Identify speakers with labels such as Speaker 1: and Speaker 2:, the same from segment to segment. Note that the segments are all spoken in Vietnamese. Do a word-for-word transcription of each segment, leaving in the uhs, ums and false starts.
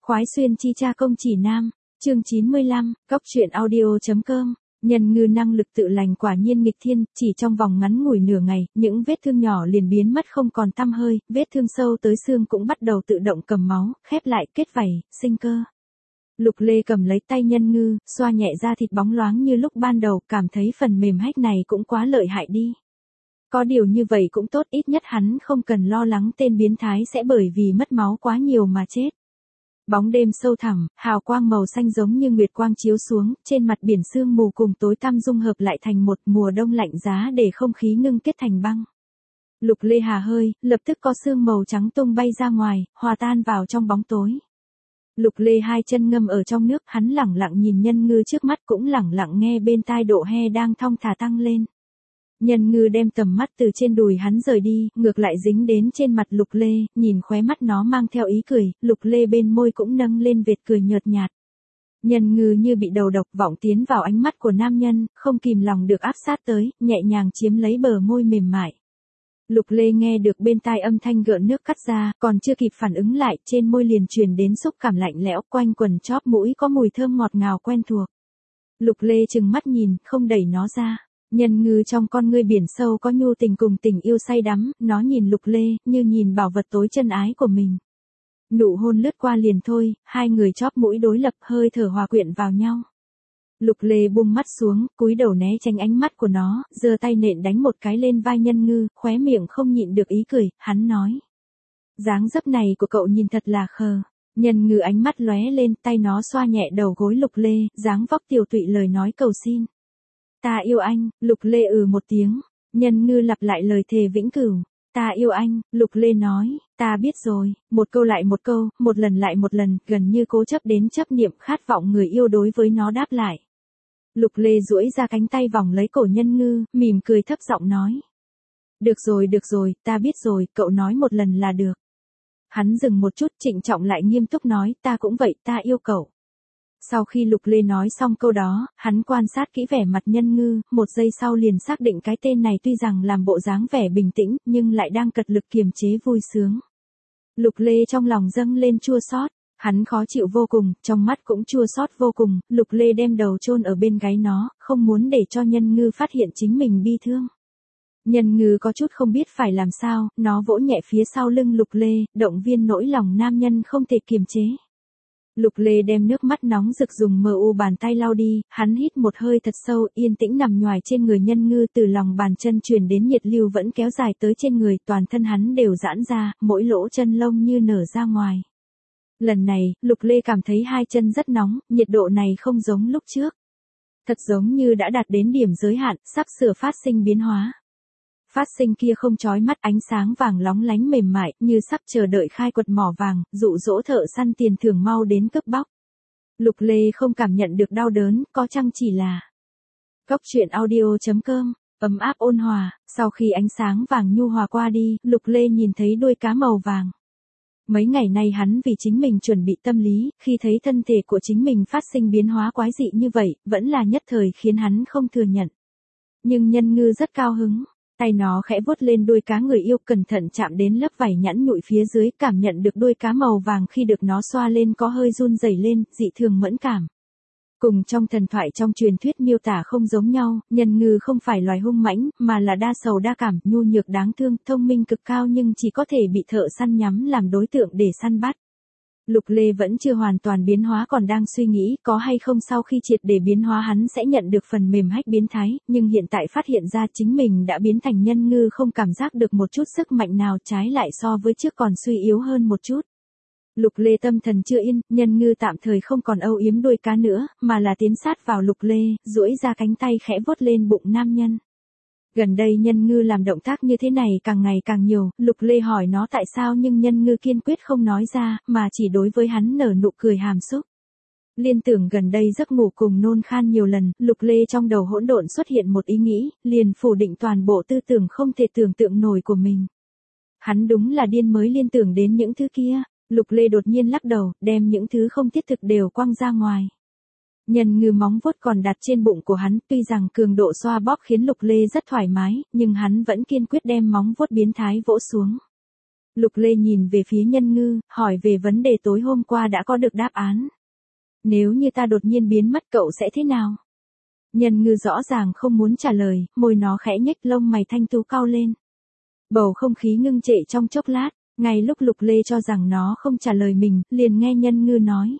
Speaker 1: Khoái xuyên chi cha công chỉ nam, chương chín mươi lăm, cóc truyện audio.com. Nhân ngư năng lực tự lành quả nhiên nghịch thiên, chỉ trong vòng ngắn ngủi nửa ngày, những vết thương nhỏ liền biến mất không còn tăm hơi, vết thương sâu tới xương cũng bắt đầu tự động cầm máu, khép lại, kết vảy, sinh cơ. Lục Lê cầm lấy tay Nhân ngư, xoa nhẹ da thịt bóng loáng như lúc ban đầu, cảm thấy phần mềm hách này cũng quá lợi hại đi. Có điều như vậy cũng tốt, ít nhất hắn không cần lo lắng tên biến thái sẽ bởi vì mất máu quá nhiều mà chết. Bóng đêm sâu thẳm, hào quang màu xanh giống như nguyệt quang chiếu xuống, trên mặt biển sương mù cùng tối tăm dung hợp lại thành một mùa đông lạnh giá để không khí ngưng kết thành băng. Lục Lê hà hơi, lập tức có sương màu trắng tung bay ra ngoài, hòa tan vào trong bóng tối. Lục Lê hai chân ngâm ở trong nước, hắn lẳng lặng nhìn Nhân ngư trước mắt cũng lẳng lặng nghe bên tai độ he đang thong thả tăng lên. Nhân ngư đem tầm mắt từ trên đùi hắn rời đi, ngược lại dính đến trên mặt Lục Lê, nhìn khóe mắt nó mang theo ý cười, Lục Lê bên môi cũng nâng lên vệt cười nhợt nhạt. Nhân ngư như bị đầu độc vọng tiến vào ánh mắt của nam nhân, không kìm lòng được áp sát tới, nhẹ nhàng chiếm lấy bờ môi mềm mại. Lục Lê nghe được bên tai âm thanh gợn nước cắt ra, còn chưa kịp phản ứng lại, trên môi liền truyền đến xúc cảm lạnh lẽo, quanh quần chóp mũi có mùi thơm ngọt ngào quen thuộc. Lục Lê trừng mắt nhìn, không đẩy nó ra. Nhân ngư trong con ngươi biển sâu có nhu tình cùng tình yêu say đắm, nó nhìn Lục Lê, như nhìn bảo vật tối chân ái của mình. Nụ hôn lướt qua liền thôi, hai người chóp mũi đối lập hơi thở hòa quyện vào nhau. Lục Lê buông mắt xuống, cúi đầu né tránh ánh mắt của nó, giơ tay nện đánh một cái lên vai Nhân ngư, khóe miệng không nhịn được ý cười, hắn nói. Dáng dấp này của cậu nhìn thật là khờ. Nhân ngư ánh mắt lóe lên, tay nó xoa nhẹ đầu gối Lục Lê, dáng vóc tiều tụy lời nói cầu xin. Ta yêu anh, Lục Lê ừ một tiếng, Nhân ngư lặp lại lời thề vĩnh cửu. Ta yêu anh, Lục Lê nói, ta biết rồi, một câu lại một câu, một lần lại một lần, gần như cố chấp đến chấp niệm khát vọng người yêu đối với nó đáp lại. Lục Lê duỗi ra cánh tay vòng lấy cổ Nhân ngư, mỉm cười thấp giọng nói. Được rồi được rồi, ta biết rồi, cậu nói một lần là được. Hắn dừng một chút trịnh trọng lại nghiêm túc nói, ta cũng vậy, ta yêu cậu. Sau khi Lục Lê nói xong câu đó, hắn quan sát kỹ vẻ mặt Nhân ngư, một giây sau liền xác định cái tên này tuy rằng làm bộ dáng vẻ bình tĩnh, nhưng lại đang cật lực kiềm chế vui sướng. Lục Lê trong lòng dâng lên chua xót, hắn khó chịu vô cùng, trong mắt cũng chua xót vô cùng, Lục Lê đem đầu chôn ở bên gáy nó, không muốn để cho Nhân ngư phát hiện chính mình bi thương. Nhân ngư có chút không biết phải làm sao, nó vỗ nhẹ phía sau lưng Lục Lê, động viên nỗi lòng nam nhân không thể kiềm chế. Lục Lê đem nước mắt nóng rực dùng mờ u bàn tay lau đi, hắn hít một hơi thật sâu, yên tĩnh nằm nhoài trên người Nhân ngư, từ lòng bàn chân truyền đến nhiệt lưu vẫn kéo dài tới trên người, toàn thân hắn đều giãn ra, mỗi lỗ chân lông như nở ra ngoài. Lần này, Lục Lê cảm thấy hai chân rất nóng, nhiệt độ này không giống lúc trước. Thật giống như đã đạt đến điểm giới hạn, sắp sửa phát sinh biến hóa. Phát sinh kia không chói mắt, ánh sáng vàng lóng lánh mềm mại, như sắp chờ đợi khai quật mỏ vàng, dụ dỗ thợ săn tiền thưởng mau đến cướp bóc. Lục Lê không cảm nhận được đau đớn, có chăng chỉ là cóc truyện audio.com, ấm áp ôn hòa. Sau khi ánh sáng vàng nhu hòa qua đi, Lục Lê nhìn thấy đuôi cá màu vàng. Mấy ngày nay hắn vì chính mình chuẩn bị tâm lý, khi thấy thân thể của chính mình phát sinh biến hóa quái dị như vậy, vẫn là nhất thời khiến hắn không thừa nhận. Nhưng Nhân ngư rất cao hứng. Tay nó khẽ vuốt lên đuôi cá người yêu, cẩn thận chạm đến lớp vảy nhẵn nhụi phía dưới, cảm nhận được đuôi cá màu vàng khi được nó xoa lên có hơi run rẩy lên, dị thường mẫn cảm. Cùng trong thần thoại trong truyền thuyết miêu tả không giống nhau, Nhân ngư không phải loài hung mãnh, mà là đa sầu đa cảm, nhu nhược đáng thương, thông minh cực cao nhưng chỉ có thể bị thợ săn nhắm làm đối tượng để săn bắt. Lục Lê vẫn chưa hoàn toàn biến hóa, còn đang suy nghĩ có hay không sau khi triệt để biến hóa hắn sẽ nhận được phần mềm hách biến thái, nhưng hiện tại phát hiện ra chính mình đã biến thành Nhân ngư, không cảm giác được một chút sức mạnh nào, trái lại so với trước còn suy yếu hơn một chút. Lục Lê tâm thần chưa yên, Nhân ngư tạm thời không còn âu yếm đuôi cá nữa, mà là tiến sát vào Lục Lê, duỗi ra cánh tay khẽ vuốt lên bụng nam nhân. Gần đây Nhân ngư làm động tác như thế này càng ngày càng nhiều, Lục Lê hỏi nó tại sao nhưng Nhân ngư kiên quyết không nói ra, mà chỉ đối với hắn nở nụ cười hàm xúc. Liên tưởng gần đây giấc ngủ cùng nôn khan nhiều lần, Lục Lê trong đầu hỗn độn xuất hiện một ý nghĩ, liền phủ định toàn bộ tư tưởng không thể tưởng tượng nổi của mình. Hắn đúng là điên mới liên tưởng đến những thứ kia. Lục Lê đột nhiên lắc đầu, đem những thứ không thiết thực đều quăng ra ngoài. Nhân ngư móng vuốt còn đặt trên bụng của hắn, tuy rằng cường độ xoa bóp khiến Lục Lê rất thoải mái, nhưng hắn vẫn kiên quyết đem móng vuốt biến thái vỗ xuống. Lục Lê nhìn về phía Nhân Ngư, hỏi về vấn đề tối hôm qua đã có được đáp án. Nếu như ta đột nhiên biến mất cậu sẽ thế nào? Nhân Ngư rõ ràng không muốn trả lời, môi nó khẽ nhếch, lông mày thanh tú cau lên. Bầu không khí ngưng trệ trong chốc lát, ngay lúc Lục Lê cho rằng nó không trả lời mình, liền nghe Nhân Ngư nói.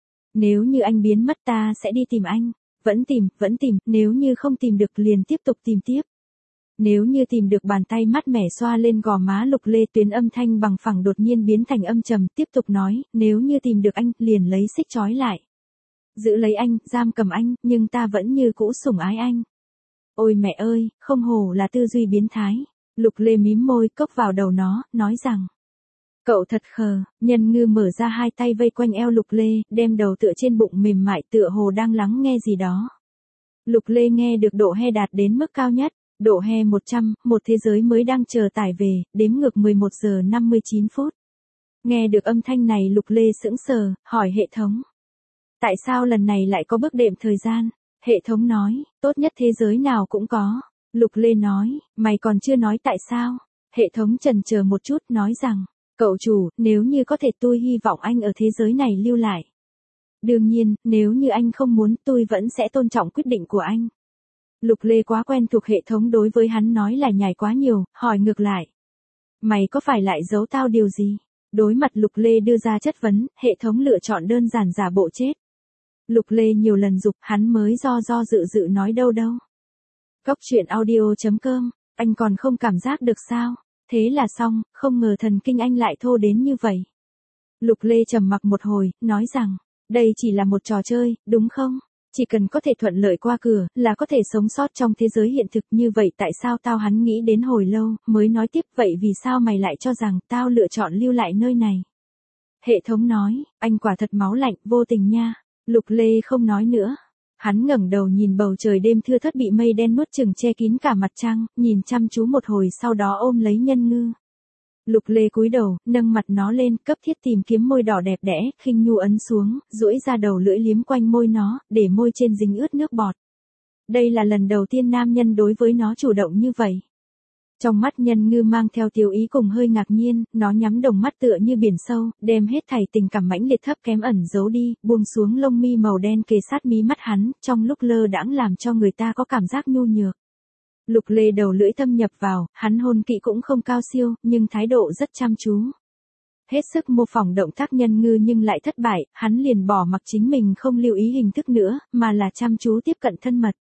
Speaker 1: Nếu như anh biến mất ta sẽ đi tìm anh. Vẫn tìm, vẫn tìm, nếu như không tìm được liền tiếp tục tìm tiếp. Nếu như tìm được, bàn tay mát mẻ xoa lên gò má Lục Lê, tuyến âm thanh bằng phẳng đột nhiên biến thành âm trầm, tiếp tục nói, nếu như tìm được anh, liền lấy xích trói lại. Giữ lấy anh, giam cầm anh, nhưng ta vẫn như cũ sủng ái anh. Ôi mẹ ơi, không hổ là tư duy biến thái. Lục Lê mím môi, cốc vào đầu nó, nói rằng. Cậu thật khờ. Nhân Ngư mở ra hai tay vây quanh eo Lục Lê, đem đầu tựa trên bụng mềm mại tựa hồ đang lắng nghe gì đó. Lục Lê nghe được độ he đạt đến mức cao nhất, độ he một trăm, một thế giới mới đang chờ tải về, đếm ngược mười một giờ năm mươi chín phút. Nghe được âm thanh này Lục Lê sững sờ, hỏi hệ thống. Tại sao lần này lại có bước đệm thời gian? Hệ thống nói, tốt nhất thế giới nào cũng có. Lục Lê nói, mày còn chưa nói tại sao? Hệ thống chần chờ một chút nói rằng, cậu chủ, nếu như có thể tôi hy vọng anh ở thế giới này lưu lại. Đương nhiên, nếu như anh không muốn tôi vẫn sẽ tôn trọng quyết định của anh. Lục Lê quá quen thuộc hệ thống đối với hắn nói là nhải quá nhiều, hỏi ngược lại. Mày có phải lại giấu tao điều gì? Đối mặt Lục Lê đưa ra chất vấn, hệ thống lựa chọn đơn giản giả bộ chết. Lục Lê nhiều lần giục hắn mới do do dự dự nói đâu đâu. Góc truyện audio chấm com, anh còn không cảm giác được sao? Thế là xong, không ngờ thần kinh anh lại thô đến như vậy. Lục Lê trầm mặc một hồi, nói rằng, đây chỉ là một trò chơi, đúng không? Chỉ cần có thể thuận lợi qua cửa, là có thể sống sót trong thế giới hiện thực như vậy. Tại sao tao hắn nghĩ đến hồi lâu, mới nói tiếp vậy vì sao mày lại cho rằng tao lựa chọn lưu lại nơi này? Hệ thống nói, anh quả thật máu lạnh, vô tình nha. Lục Lê không nói nữa. Hắn ngẩng đầu nhìn bầu trời đêm thưa thớt bị mây đen nuốt chửng che kín cả mặt trăng, nhìn chăm chú một hồi sau đó ôm lấy Nhân Ngư. Lục Lê cúi đầu, nâng mặt nó lên, cấp thiết tìm kiếm môi đỏ đẹp đẽ, khinh nhu ấn xuống, duỗi ra đầu lưỡi liếm quanh môi nó, để môi trên dính ướt nước bọt. Đây là lần đầu tiên nam nhân đối với nó chủ động như vậy. Trong mắt Nhân Ngư mang theo tiêu ý cùng hơi ngạc nhiên, nó nhắm đồng mắt tựa như biển sâu, đem hết thảy tình cảm mãnh liệt thấp kém ẩn giấu đi, buông xuống lông mi màu đen kề sát mí mắt hắn, trong lúc lơ đãng làm cho người ta có cảm giác nhu nhược. Lục Lê đầu lưỡi thâm nhập vào, hắn hôn kỹ cũng không cao siêu, nhưng thái độ rất chăm chú. Hết sức mô phỏng động tác Nhân Ngư nhưng lại thất bại, hắn liền bỏ mặc chính mình không lưu ý hình thức nữa, mà là chăm chú tiếp cận thân mật.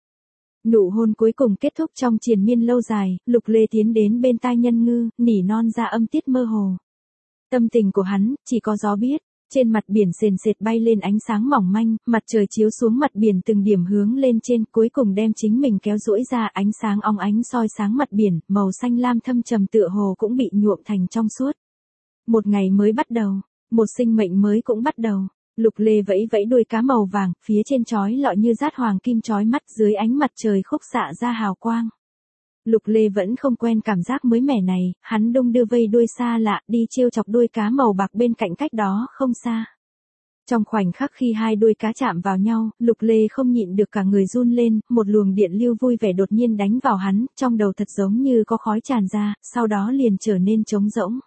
Speaker 1: Nụ hôn cuối cùng kết thúc trong triền miên lâu dài, Lục Lê tiến đến bên tai Nhân Ngư, nỉ non ra âm tiết mơ hồ. Tâm tình của hắn, chỉ có gió biết. Trên mặt biển sền sệt bay lên ánh sáng mỏng manh, mặt trời chiếu xuống mặt biển từng điểm hướng lên trên, cuối cùng đem chính mình kéo duỗi ra, ánh sáng óng ánh soi sáng mặt biển, màu xanh lam thâm trầm tựa hồ cũng bị nhuộm thành trong suốt. Một ngày mới bắt đầu, một sinh mệnh mới cũng bắt đầu. Lục Lê vẫy vẫy đuôi cá màu vàng, phía trên chói lọi như dát hoàng kim chói mắt, dưới ánh mặt trời khúc xạ ra hào quang. Lục Lê vẫn không quen cảm giác mới mẻ này, hắn đung đưa vây đuôi xa lạ, đi trêu chọc đuôi cá màu bạc bên cạnh cách đó không xa. Trong khoảnh khắc khi hai đuôi cá chạm vào nhau, Lục Lê không nhịn được cả người run lên, một luồng điện lưu vui vẻ đột nhiên đánh vào hắn, trong đầu thật giống như có khói tràn ra, sau đó liền trở nên trống rỗng.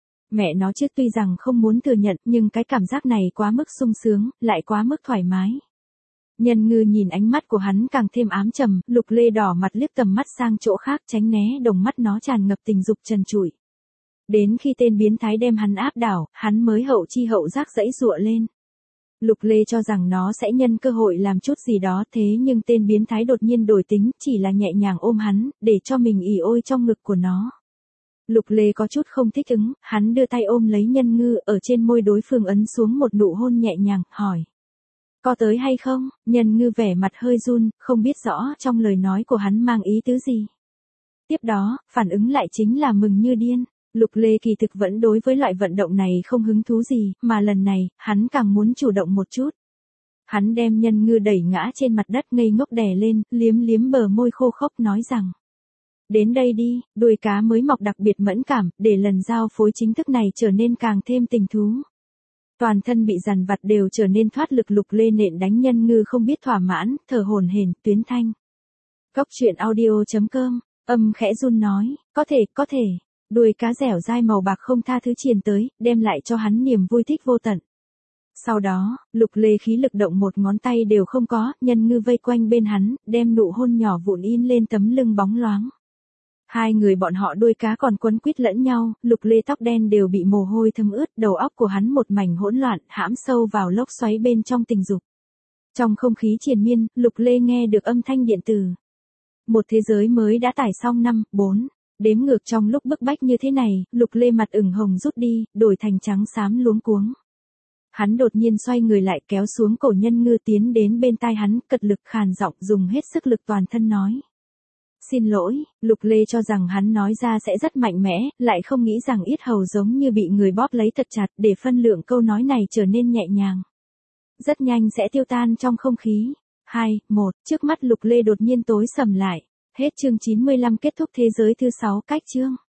Speaker 1: Mẹ nó chứ, tuy rằng không muốn thừa nhận, nhưng cái cảm giác này quá mức sung sướng, lại quá mức thoải mái. Nhân Ngư nhìn ánh mắt của hắn càng thêm ám trầm, Lục Lê đỏ mặt liếc tầm mắt sang chỗ khác tránh né đồng mắt nó tràn ngập tình dục trần trụi. Đến khi tên biến thái đem hắn áp đảo, hắn mới hậu chi hậu giác dãy giụa lên. Lục Lê cho rằng nó sẽ nhân cơ hội làm chút gì đó, thế nhưng tên biến thái đột nhiên đổi tính, chỉ là nhẹ nhàng ôm hắn, để cho mình ỉ ôi trong ngực của nó. Lục Lê có chút không thích ứng, hắn đưa tay ôm lấy Nhân Ngư, ở trên môi đối phương ấn xuống một nụ hôn nhẹ nhàng, hỏi. Có tới hay không? Nhân Ngư vẻ mặt hơi run, không biết rõ trong lời nói của hắn mang ý tứ gì. Tiếp đó, phản ứng lại chính là mừng như điên. Lục Lê kỳ thực vẫn đối với loại vận động này không hứng thú gì, mà lần này, hắn càng muốn chủ động một chút. Hắn đem Nhân Ngư đẩy ngã trên mặt đất ngây ngốc đè lên, liếm liếm bờ môi khô khốc nói rằng. Đến đây đi, đuôi cá mới mọc đặc biệt mẫn cảm, để lần giao phối chính thức này trở nên càng thêm tình thú. Toàn thân bị dằn vặt đều trở nên thoát lực. Lục Lê nện đánh Nhân Ngư không biết thỏa mãn, thở hổn hển, tuyến thanh. Góc truyện audio chấm com, âm khẽ run nói, có thể, có thể. Đuôi cá dẻo dai màu bạc không tha thứ triền tới, đem lại cho hắn niềm vui thích vô tận. Sau đó, Lục Lê khí lực động một ngón tay đều không có, Nhân Ngư vây quanh bên hắn, đem nụ hôn nhỏ vụn in lên tấm lưng bóng loáng. Hai người bọn họ đuôi cá còn quấn quýt lẫn nhau, Lục Lê tóc đen đều bị mồ hôi thấm ướt, đầu óc của hắn một mảnh hỗn loạn, hãm sâu vào lốc xoáy bên trong tình dục. Trong không khí triền miên, Lục Lê nghe được âm thanh điện tử. Một thế giới mới đã tải xong năm, bốn. Đếm ngược trong lúc bức bách như thế này, Lục Lê mặt ửng hồng rút đi, đổi thành trắng xám luống cuống. Hắn đột nhiên xoay người lại kéo xuống cổ Nhân Ngư tiến đến bên tai hắn, cật lực khàn giọng dùng hết sức lực toàn thân nói. Xin lỗi, Lục Lê cho rằng hắn nói ra sẽ rất mạnh mẽ, lại không nghĩ rằng yết hầu giống như bị người bóp lấy thật chặt để phân lượng câu nói này trở nên nhẹ nhàng. Rất nhanh sẽ tiêu tan trong không khí. Hai, một, trước mắt Lục Lê đột nhiên tối sầm lại. Hết chương chín mươi lăm kết thúc thế giới thứ sáu cách chương.